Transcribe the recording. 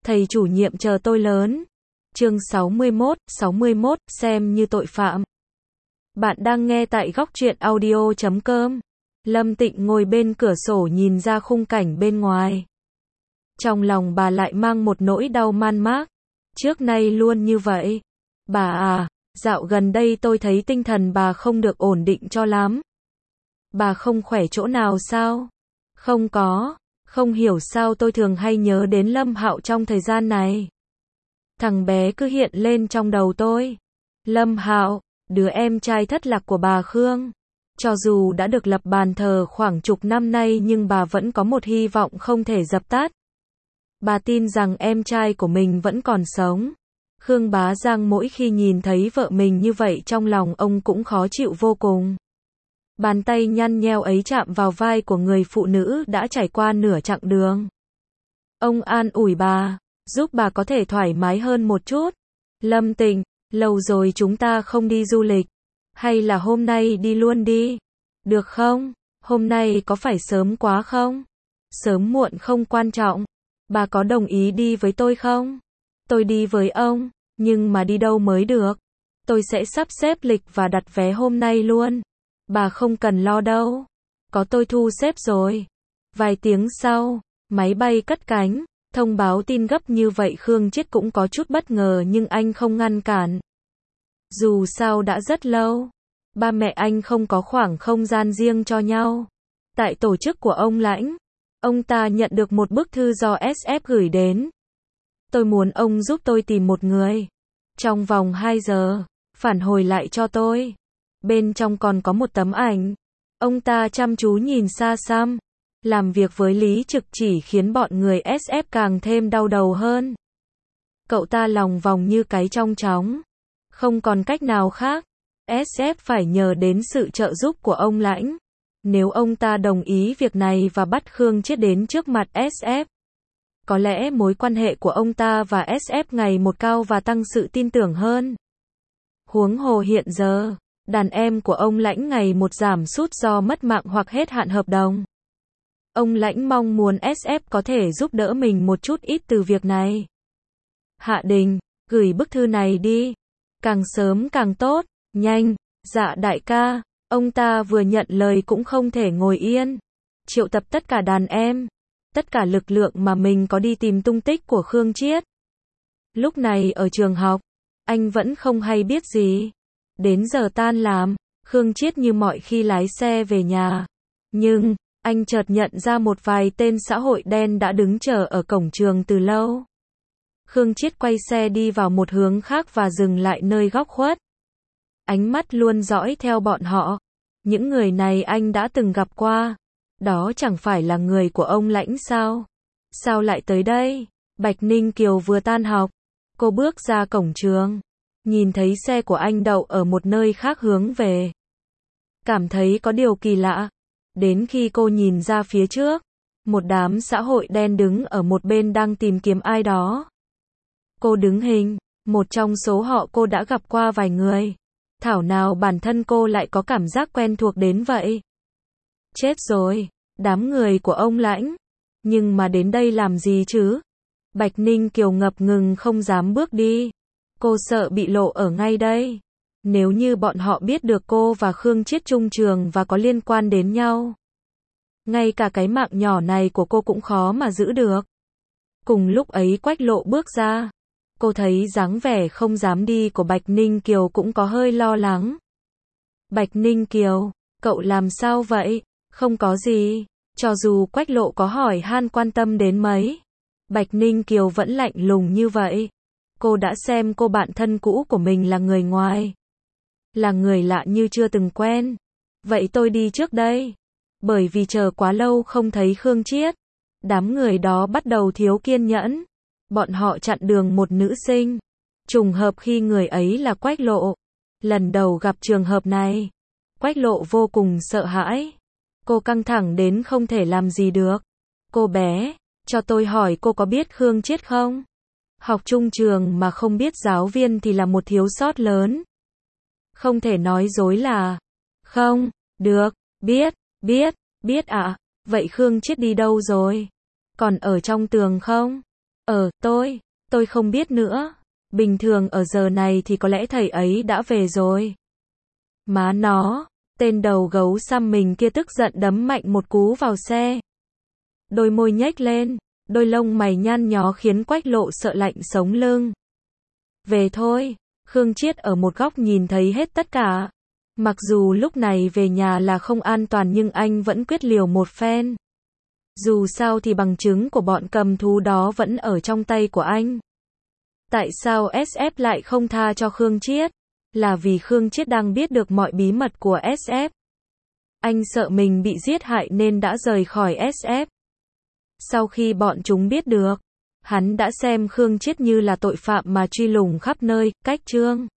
Thầy chủ nhiệm chờ tôi lớn. Chương 61, xem như tội phạm. Bạn đang nghe tại góc truyện audio.com. Lâm Tịnh ngồi bên cửa sổ nhìn ra khung cảnh bên ngoài. Trong lòng bà lại mang một nỗi đau man mác. Trước nay luôn như vậy. Bà à, dạo gần đây tôi thấy tinh thần bà không được ổn định cho lắm. Bà không khỏe chỗ nào sao? Không có, không hiểu sao tôi thường hay nhớ đến Lâm Hạo trong thời gian này. Thằng bé cứ hiện lên trong đầu tôi. Lâm Hạo, đứa em trai thất lạc của bà Khương. Cho dù đã được lập bàn thờ khoảng chục năm nay nhưng bà vẫn có một hy vọng không thể dập tắt. Bà tin rằng em trai của mình vẫn còn sống. Khương Bá Giang mỗi khi nhìn thấy vợ mình như vậy trong lòng ông cũng khó chịu vô cùng. Bàn tay nhăn nheo ấy chạm vào vai của người phụ nữ đã trải qua nửa chặng đường. Ông an ủi bà, giúp bà có thể thoải mái hơn một chút. Lâm Tịnh, lâu rồi chúng ta không đi du lịch. Hay là hôm nay đi luôn đi? Được không? Hôm nay có phải sớm quá không? Sớm muộn không quan trọng. Bà có đồng ý đi với tôi không? Tôi đi với ông, nhưng mà đi đâu mới được? Tôi sẽ sắp xếp lịch và đặt vé hôm nay luôn. Bà không cần lo đâu. Có tôi thu xếp rồi. Vài tiếng sau, máy bay cất cánh. Thông báo tin gấp như vậy Khương Chiết cũng có chút bất ngờ nhưng anh không ngăn cản. Dù sao đã rất lâu, ba mẹ anh không có khoảng không gian riêng cho nhau. Tại tổ chức của ông Lãnh, ông ta nhận được một bức thư do SF gửi đến. Tôi muốn ông giúp tôi tìm một người. Trong vòng 2 giờ, phản hồi lại cho tôi. Bên trong còn có một tấm ảnh. Ông ta chăm chú nhìn xa xăm. Làm việc với Lý Trực chỉ khiến bọn người SF càng thêm đau đầu hơn. Cậu ta lòng vòng như cái trong chóng. Không còn cách nào khác. SF phải nhờ đến sự trợ giúp của ông Lãnh. Nếu ông ta đồng ý việc này và bắt Khương Chiết đến trước mặt SF, có lẽ mối quan hệ của ông ta và SF ngày một cao và tăng sự tin tưởng hơn. Huống hồ hiện giờ, đàn em của ông Lãnh ngày một giảm sút do mất mạng hoặc hết hạn hợp đồng. Ông Lãnh mong muốn SF có thể giúp đỡ mình một chút ít từ việc này. Hạ Đình, gửi bức thư này đi. Càng sớm càng tốt, nhanh. Dạ đại ca, ông ta vừa nhận lời cũng không thể ngồi yên. Triệu tập tất cả đàn em, tất cả lực lượng mà mình có đi tìm tung tích của Khương Chiết. Lúc này ở trường học, anh vẫn không hay biết gì. Đến giờ tan làm, Khương Chiết như mọi khi lái xe về nhà. Nhưng, anh chợt nhận ra một vài tên xã hội đen đã đứng chờ ở cổng trường từ lâu. Khương Chiết quay xe đi vào một hướng khác và dừng lại nơi góc khuất. Ánh mắt luôn dõi theo bọn họ. Những người này anh đã từng gặp qua. Đó chẳng phải là người của ông Lãnh sao? Sao lại tới đây? Bạch Ninh Kiều vừa tan học. Cô bước ra cổng trường. Nhìn thấy xe của anh đậu ở một nơi khác hướng về. Cảm thấy có điều kỳ lạ. Đến khi cô nhìn ra phía trước, một đám xã hội đen đứng ở một bên đang tìm kiếm ai đó. Cô đứng hình, một trong số họ cô đã gặp qua vài người. Thảo nào bản thân cô lại có cảm giác quen thuộc đến vậy. Chết rồi, đám người của ông Lãnh. Nhưng mà đến đây làm gì chứ? Bạch Ninh Kiều ngập ngừng không dám bước đi. Cô sợ bị lộ ở ngay đây. Nếu như bọn họ biết được cô và Khương Chiết chung trường và có liên quan đến nhau, ngay cả cái mạng nhỏ này của cô cũng khó mà giữ được. Cùng lúc ấy Quách Lộ bước ra. Cô thấy dáng vẻ không dám đi của Bạch Ninh Kiều cũng có hơi lo lắng. Bạch Ninh Kiều, cậu làm sao vậy? Không có gì. Cho dù Quách Lộ có hỏi han quan tâm đến mấy, Bạch Ninh Kiều vẫn lạnh lùng như vậy. Cô đã xem cô bạn thân cũ của mình là người ngoài. Là người lạ như chưa từng quen. Vậy tôi đi trước đây. Bởi vì chờ quá lâu không thấy Khương Chiết. Đám người đó bắt đầu thiếu kiên nhẫn. Bọn họ chặn đường một nữ sinh. Trùng hợp khi người ấy là Quách Lộ. Lần đầu gặp trường hợp này, Quách Lộ vô cùng sợ hãi. Cô căng thẳng đến không thể làm gì được. Cô bé, cho tôi hỏi cô có biết Khương Chiết không? Học chung trường mà không biết giáo viên thì là một thiếu sót lớn. Không thể nói dối là không, được, biết ạ. Vậy Khương Chiết đi đâu rồi? Còn ở trong tường không? Tôi không biết nữa. Bình thường ở giờ này thì có lẽ thầy ấy đã về rồi. Má nó, tên đầu gấu xăm mình kia tức giận đấm mạnh một cú vào xe. Đôi môi nhếch lên, đôi lông mày nhăn nhó khiến Quách Lộ sợ lạnh sống lưng. Về thôi, Khương Triết ở một góc nhìn thấy hết tất cả. Mặc dù lúc này về nhà là không an toàn nhưng anh vẫn quyết liều một phen. Dù sao thì bằng chứng của bọn cầm thú đó vẫn ở trong tay của anh. Tại sao SF lại không tha cho Khương Triết? Là vì Khương Triết đang biết được mọi bí mật của SF. Anh sợ mình bị giết hại nên đã rời khỏi SF. Sau khi bọn chúng biết được, hắn đã xem Khương Triết như là tội phạm mà truy lùng khắp nơi, cách chương